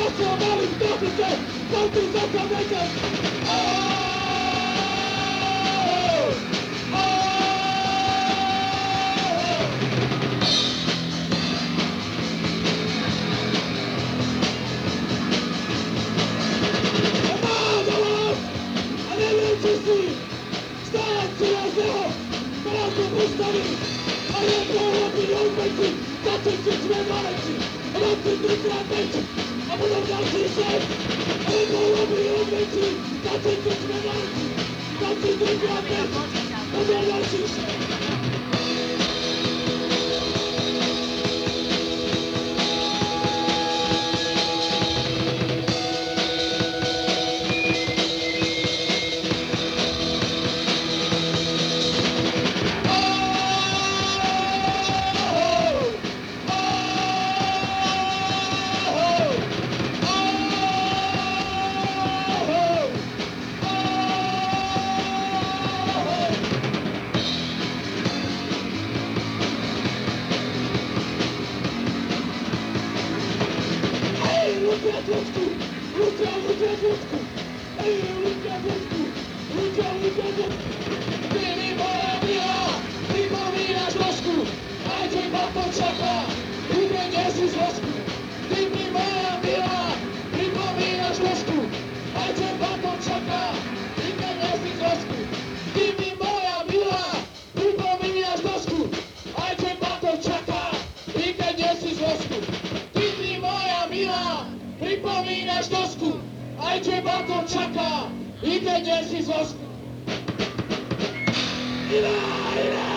Pracovali v trafike, auty za kameťom. Postavili, a je to robí odmeci, začnite sme maleci, robí trikrát väčší, a budú ďalší 6. A je to robí odmeci, začnite sme maleci, začnite trikrát väčší, a budú ďalší 6. Pripomínaš dosku, aj teba to čaká, i keď nie si z vosku. Iná!